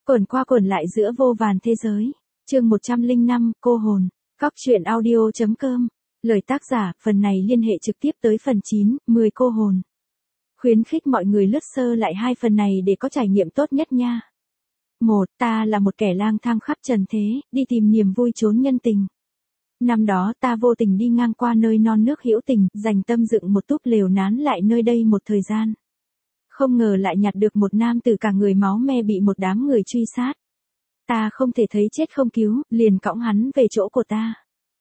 Quẩn qua quẩn lại giữa vô vàn thế giới. Chương 105, cô hồn. Góc truyện audio.com. Lời tác giả, phần này liên hệ trực tiếp tới phần 9, 10 cô hồn. Khuyến khích mọi người lướt sơ lại hai phần này để có trải nghiệm tốt nhất nha. 1. Ta là một kẻ lang thang khắp trần thế, đi tìm niềm vui trốn nhân tình. Năm đó ta vô tình đi ngang qua nơi non nước hữu tình, dành tâm dựng một túp lều nán lại nơi đây một thời gian. Không ngờ lại nhặt được một nam tử cả người máu me bị một đám người truy sát. Ta không thể thấy chết không cứu, liền cõng hắn về chỗ của ta.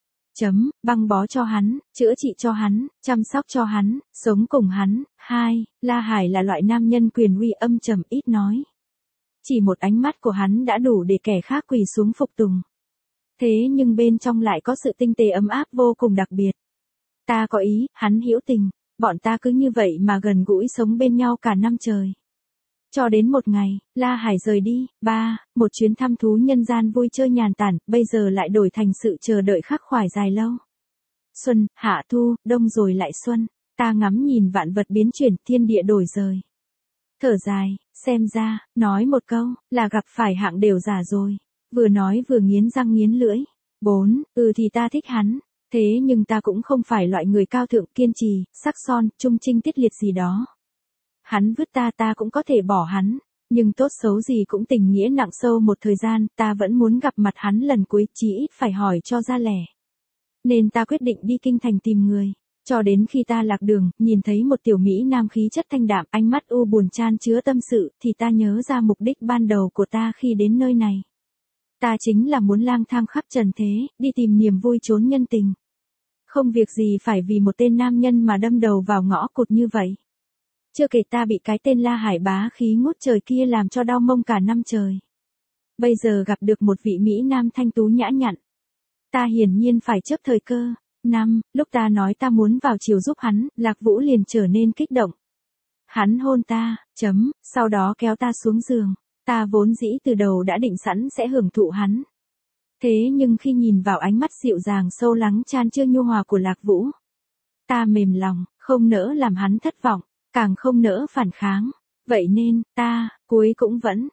Băng bó cho hắn, chữa trị cho hắn, chăm sóc cho hắn, sống cùng hắn. 2. La Hải là loại nam nhân quyền uy âm trầm ít nói. Chỉ một ánh mắt của hắn đã đủ để kẻ khác quỳ xuống phục tùng. Thế nhưng bên trong lại có sự tinh tế ấm áp vô cùng đặc biệt. Ta có ý, hắn hữu tình, bọn ta cứ như vậy mà gần gũi sống bên nhau cả năm trời. Cho đến một ngày, La Hải rời đi. 3. Một chuyến thăm thú nhân gian vui chơi nhàn tản, bây giờ lại đổi thành sự chờ đợi khắc khoải dài lâu. Xuân, hạ thu, đông rồi lại xuân. Ta ngắm nhìn vạn vật biến chuyển, thiên địa đổi rời. Thở dài, xem ra, nói một câu, là gặp phải hạng đều giả rồi. Vừa nói vừa nghiến răng nghiến lưỡi. 4. Thì ta thích hắn. Thế nhưng ta cũng không phải loại người cao thượng kiên trì, sắc son, trung trinh tiết liệt gì đó. Hắn vứt ta cũng có thể bỏ hắn. Nhưng tốt xấu gì cũng tình nghĩa nặng sâu một thời gian, ta vẫn muốn gặp mặt hắn lần cuối, chí ít phải hỏi cho ra lẻ. Nên ta quyết định đi kinh thành tìm người. Cho đến khi ta lạc đường, nhìn thấy một tiểu mỹ nam khí chất thanh đạm, ánh mắt u buồn chan chứa tâm sự, thì ta nhớ ra mục đích ban đầu của ta khi đến nơi này. Ta chính là muốn lang thang khắp trần thế, đi tìm niềm vui trốn nhân tình. Không việc gì phải vì một tên nam nhân mà đâm đầu vào ngõ cụt như vậy. Chưa kể ta bị cái tên La Hải bá khí ngút trời kia làm cho đau mông cả năm trời. Bây giờ gặp được một vị mỹ nam thanh tú nhã nhặn. Ta hiển nhiên phải chấp thời cơ. 5. Lúc ta nói ta muốn vào chiều giúp hắn, Lạc Vũ liền trở nên kích động. Hắn hôn ta, sau đó kéo ta xuống giường. Ta vốn dĩ từ đầu đã định sẵn sẽ hưởng thụ hắn. Thế nhưng khi nhìn vào ánh mắt dịu dàng sâu lắng chan chứa nhu hòa của Lạc Vũ, ta mềm lòng, không nỡ làm hắn thất vọng, càng không nỡ phản kháng. Vậy nên, ta, cuối cũng vẫn,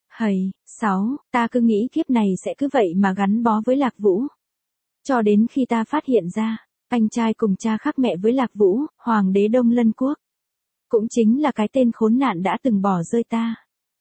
6. Ta cứ nghĩ kiếp này sẽ cứ vậy mà gắn bó với Lạc Vũ. Cho đến khi ta phát hiện ra, anh trai cùng cha khác mẹ với Lạc Vũ, Hoàng đế Đông Lân Quốc. Cũng chính là cái tên khốn nạn đã từng bỏ rơi ta.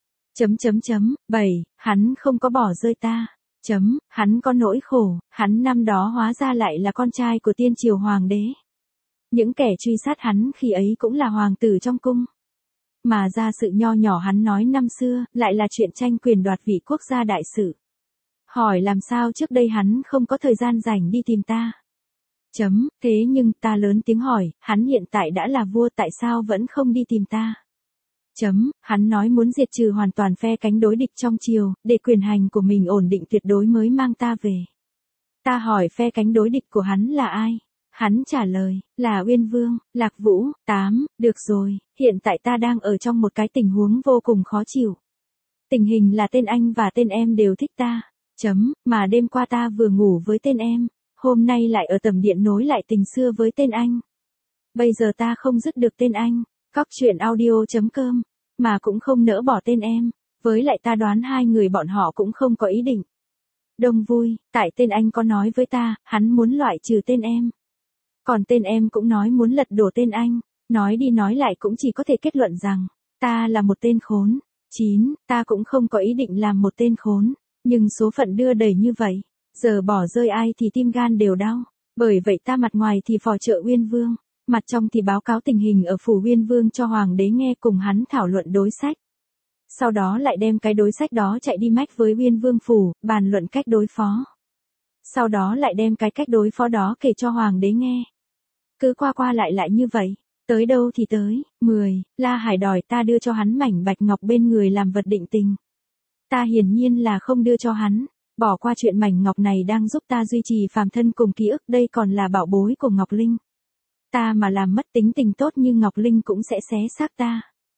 7. Hắn không có bỏ rơi ta. Hắn có nỗi khổ, hắn năm đó hóa ra lại là con trai của tiên triều hoàng đế. Những kẻ truy sát hắn khi ấy cũng là hoàng tử trong cung. Mà ra sự nho nhỏ hắn nói năm xưa, lại là chuyện tranh quyền đoạt vị quốc gia đại sự. Hỏi làm sao trước đây hắn không có thời gian rảnh đi tìm ta. Thế nhưng ta lớn tiếng hỏi, hắn hiện tại đã là vua tại sao vẫn không đi tìm ta. Hắn nói muốn diệt trừ hoàn toàn phe cánh đối địch trong triều, để quyền hành của mình ổn định tuyệt đối mới mang ta về. Ta hỏi phe cánh đối địch của hắn là ai? Hắn trả lời, là Uyên Vương, Lạc Vũ. 8. Được rồi, hiện tại ta đang ở trong một cái tình huống vô cùng khó chịu. Tình hình là tên anh và tên em đều thích ta. Mà đêm qua ta vừa ngủ với tên em, hôm nay lại ở tầm điện nối lại tình xưa với tên anh. Bây giờ ta không dứt được tên anh. Góc truyện audio.com, mà cũng không nỡ bỏ tên em, với lại ta đoán hai người bọn họ cũng không có ý định. Đông vui, tại tên anh có nói với ta, hắn muốn loại trừ tên em. Còn tên em cũng nói muốn lật đổ tên anh, nói đi nói lại cũng chỉ có thể kết luận rằng, ta là một tên khốn. 9. Ta cũng không có ý định làm một tên khốn, nhưng số phận đưa đẩy như vậy, giờ bỏ rơi ai thì tim gan đều đau. Bởi vậy ta mặt ngoài thì phò trợ Uyên Vương. Mặt trong thì báo cáo tình hình ở phủ Uyên Vương cho Hoàng đế nghe cùng hắn thảo luận đối sách. Sau đó lại đem cái đối sách đó chạy đi mách với Uyên Vương phủ, bàn luận cách đối phó. Sau đó lại đem cái cách đối phó đó kể cho Hoàng đế nghe. Cứ qua lại như vậy, tới đâu thì tới. 10. La Hải đòi ta đưa cho hắn mảnh bạch ngọc bên người làm vật định tình. Ta hiển nhiên là không đưa cho hắn, bỏ qua chuyện mảnh ngọc này đang giúp ta duy trì phàm thân cùng ký ức, đây còn là bảo bối của Ngọc Linh. Ta mà làm mất tính tình tốt như Ngọc Linh cũng sẽ xé xác ta.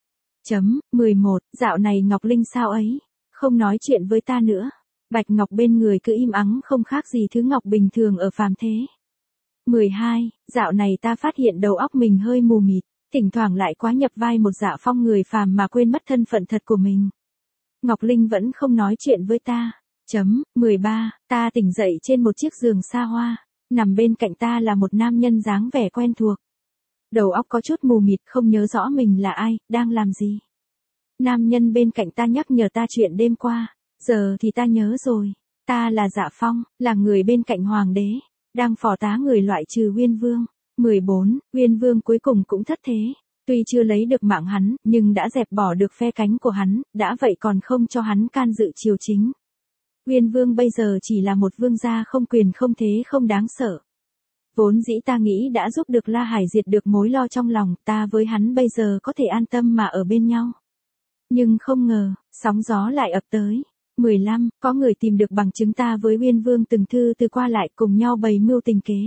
11. Dạo này Ngọc Linh sao ấy, không nói chuyện với ta nữa. Bạch ngọc bên người cứ im ắng không khác gì thứ ngọc bình thường ở phàm thế. 12. Dạo này ta phát hiện đầu óc mình hơi mù mịt, thỉnh thoảng lại quá nhập vai một dạ phong người phàm mà quên mất thân phận thật của mình. Ngọc Linh vẫn không nói chuyện với ta. 13, ta tỉnh dậy trên một chiếc giường xa hoa. Nằm bên cạnh ta là một nam nhân dáng vẻ quen thuộc. Đầu óc có chút mù mịt không nhớ rõ mình là ai, đang làm gì. Nam nhân bên cạnh ta nhắc nhở ta chuyện đêm qua. Giờ thì ta nhớ rồi. Ta là Dạ Phong, là người bên cạnh hoàng đế. Đang phò tá người loại trừ Uyên Vương. 14, Uyên Vương cuối cùng cũng thất thế. Tuy chưa lấy được mạng hắn, nhưng đã dẹp bỏ được phe cánh của hắn, đã vậy còn không cho hắn can dự triều chính. Uyên Vương bây giờ chỉ là một vương gia không quyền không thế không đáng sợ. Vốn dĩ ta nghĩ đã giúp được La Hải diệt được mối lo trong lòng, ta với hắn bây giờ có thể an tâm mà ở bên nhau. Nhưng không ngờ, sóng gió lại ập tới. 15, có người tìm được bằng chứng ta với Uyên Vương từng thư từ qua lại cùng nhau bày mưu tình kế.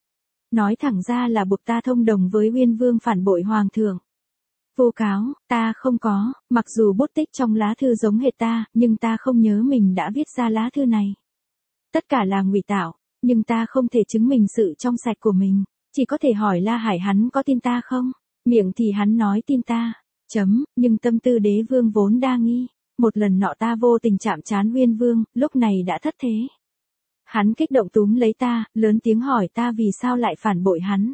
Nói thẳng ra là buộc ta thông đồng với Uyên Vương phản bội hoàng thượng. Vô cáo, ta không có, mặc dù bút tích trong lá thư giống hệt ta, nhưng ta không nhớ mình đã viết ra lá thư này. Tất cả là ngụy tạo, nhưng ta không thể chứng minh sự trong sạch của mình, chỉ có thể hỏi La Hải hắn có tin ta không? Miệng thì hắn nói tin ta. Nhưng tâm tư đế vương vốn đa nghi. Một lần nọ ta vô tình chạm trán Uyên Vương, lúc này đã thất thế. Hắn kích động túm lấy ta, lớn tiếng hỏi ta vì sao lại phản bội hắn.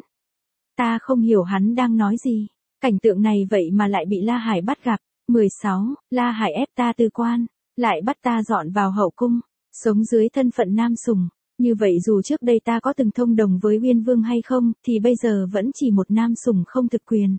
Ta không hiểu hắn đang nói gì. Cảnh tượng này vậy mà lại bị La Hải bắt gặp. 16, La Hải ép ta từ quan, lại bắt ta dọn vào hậu cung, sống dưới thân phận nam sủng. Như vậy dù trước đây ta có từng thông đồng với Uyên Vương hay không, thì bây giờ vẫn chỉ một nam sủng không thực quyền.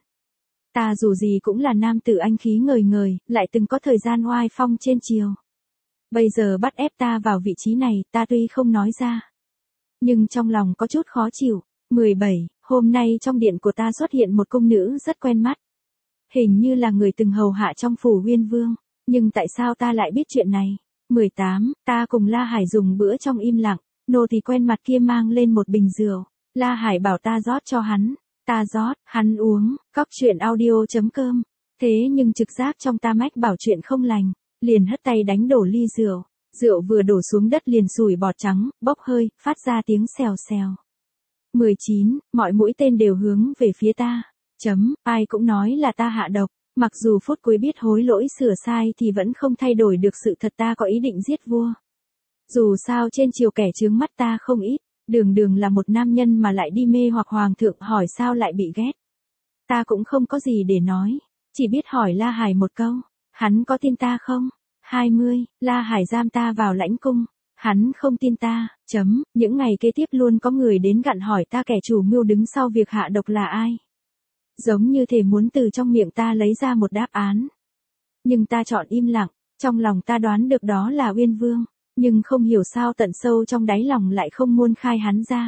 Ta dù gì cũng là nam tử anh khí ngời ngời, lại từng có thời gian oai phong trên triều. Bây giờ bắt ép ta vào vị trí này, ta tuy không nói ra, nhưng trong lòng có chút khó chịu. 17, hôm nay trong điện của ta xuất hiện một cung nữ rất quen mắt. Hình như là người từng hầu hạ trong phủ Uyên Vương, nhưng tại sao ta lại biết chuyện này? 18, ta cùng La Hải dùng bữa trong im lặng, nô tỳ quen mặt kia mang lên một bình rượu. La Hải bảo ta rót cho hắn. Ta rót, hắn uống. Cóc truyện audio.com. Thế nhưng trực giác trong ta mách bảo chuyện không lành, liền hất tay đánh đổ ly rượu. Rượu vừa đổ xuống đất liền sủi bọt trắng, bốc hơi, phát ra tiếng xèo xèo. 19, mọi mũi tên đều hướng về phía ta. Ai cũng nói là ta hạ độc, mặc dù phút cuối biết hối lỗi sửa sai thì vẫn không thay đổi được sự thật ta có ý định giết vua. Dù sao trên triều kẻ chướng mắt ta không ít, đường đường là một nam nhân mà lại đi mê hoặc hoàng thượng, hỏi sao lại bị ghét. Ta cũng không có gì để nói, chỉ biết hỏi La Hải một câu, hắn có tin ta không? 20, La Hải giam ta vào lãnh cung, hắn không tin ta. Những ngày kế tiếp luôn có người đến gặn hỏi ta kẻ chủ mưu đứng sau việc hạ độc là ai. Giống như thể muốn từ trong miệng ta lấy ra một đáp án. Nhưng ta chọn im lặng, trong lòng ta đoán được đó là Uyên Vương, nhưng không hiểu sao tận sâu trong đáy lòng lại không muốn khai hắn ra.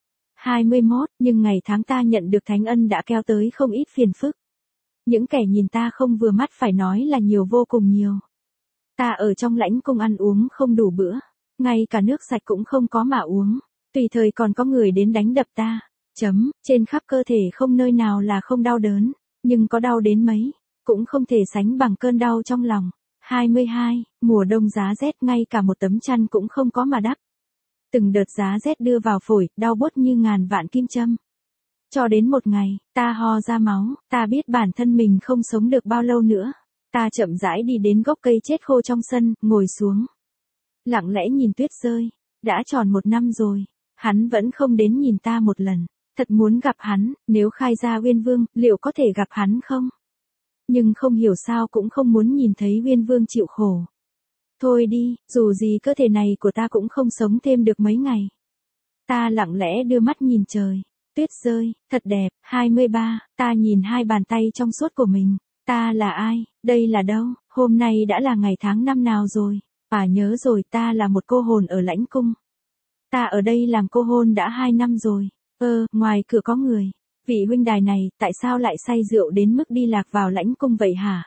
21, nhưng ngày tháng ta nhận được thánh ân đã kéo tới không ít phiền phức. Những kẻ nhìn ta không vừa mắt phải nói là nhiều vô cùng nhiều. Ta ở trong lãnh cung ăn uống không đủ bữa, ngay cả nước sạch cũng không có mà uống, tùy thời còn có người đến đánh đập ta. Trên khắp cơ thể không nơi nào là không đau đớn, nhưng có đau đến mấy, cũng không thể sánh bằng cơn đau trong lòng. 22, mùa đông giá rét ngay cả một tấm chăn cũng không có mà đắp. Từng đợt giá rét đưa vào phổi, đau buốt như ngàn vạn kim châm. Cho đến một ngày, ta ho ra máu, ta biết bản thân mình không sống được bao lâu nữa. Ta chậm rãi đi đến gốc cây chết khô trong sân, ngồi xuống. Lặng lẽ nhìn tuyết rơi, đã tròn 1 năm rồi, hắn vẫn không đến nhìn ta một lần. Thật muốn gặp hắn, nếu khai ra Uyên Vương, liệu có thể gặp hắn không? Nhưng không hiểu sao cũng không muốn nhìn thấy Uyên Vương chịu khổ. Thôi đi, dù gì cơ thể này của ta cũng không sống thêm được mấy ngày. Ta lặng lẽ đưa mắt nhìn trời, tuyết rơi, thật đẹp. 23, ta nhìn hai bàn tay trong suốt của mình. Ta là ai, đây là đâu, hôm nay đã là ngày tháng năm nào rồi? Nhớ rồi, ta là một cô hồn ở lãnh cung. Ta ở đây làm cô hồn đã 2 năm rồi. Ngoài cửa có người. Vị huynh đài này, tại sao lại say rượu đến mức đi lạc vào lãnh cung vậy hả?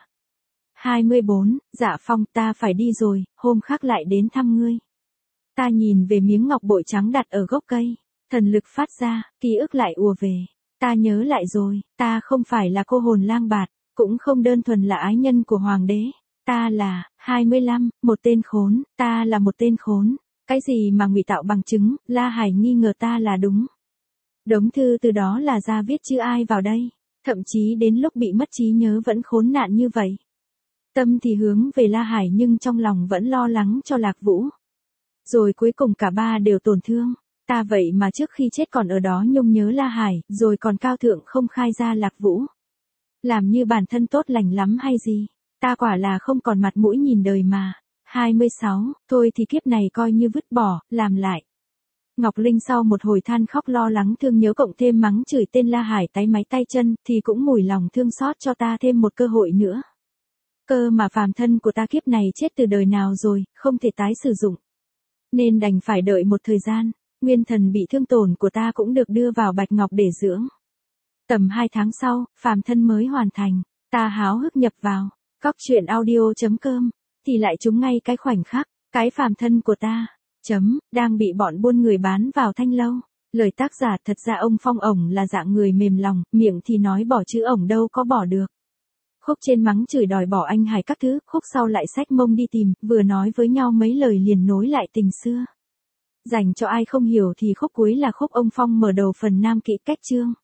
24, Dạ Phong, ta phải đi rồi, hôm khác lại đến thăm ngươi. Ta nhìn về miếng ngọc bội trắng đặt ở gốc cây, thần lực phát ra, ký ức lại ùa về. Ta nhớ lại rồi, ta không phải là cô hồn lang bạt, cũng không đơn thuần là ái nhân của hoàng đế. Ta là, 25, một tên khốn, ta là một tên khốn. Cái gì mà ngụy tạo bằng chứng, La Hải nghi ngờ ta là đúng. Đống thư từ đó là ra viết chữ ai vào đây, thậm chí đến lúc bị mất trí nhớ vẫn khốn nạn như vậy. Tâm thì hướng về La Hải nhưng trong lòng vẫn lo lắng cho Lạc Vũ. Rồi cuối cùng cả ba đều tổn thương. Ta vậy mà trước khi chết còn ở đó nhung nhớ La Hải, rồi còn cao thượng không khai ra Lạc Vũ. Làm như bản thân tốt lành lắm hay gì. Ta quả là không còn mặt mũi nhìn đời mà. 26, thôi thì kiếp này coi như vứt bỏ, làm lại. Ngọc Linh sau một hồi than khóc lo lắng thương nhớ cộng thêm mắng chửi tên La Hải táy máy tay chân, thì cũng mủi lòng thương xót cho ta thêm một cơ hội nữa. Cơ mà phàm thân của ta kiếp này chết từ đời nào rồi, không thể tái sử dụng. Nên đành phải đợi một thời gian, nguyên thần bị thương tổn của ta cũng được đưa vào bạch ngọc để dưỡng. Tầm 2 tháng sau, phàm thân mới hoàn thành, ta háo hức nhập vào, Cóc audio.com, thì lại trúng ngay cái khoảnh khắc, cái phàm thân của ta, đang bị bọn buôn người bán vào thanh lâu. Lời tác giả thật ra ông Phong ổng là dạng người mềm lòng, miệng thì nói bỏ chứ ổng đâu có bỏ được. Khúc trên mắng chửi đòi bỏ anh Hải các thứ, khúc sau lại xách mông đi tìm, vừa nói với nhau mấy lời liền nối lại tình xưa. Dành cho ai không hiểu thì khúc cuối là khúc ông Phong mở đầu phần nam kỹ cách chương.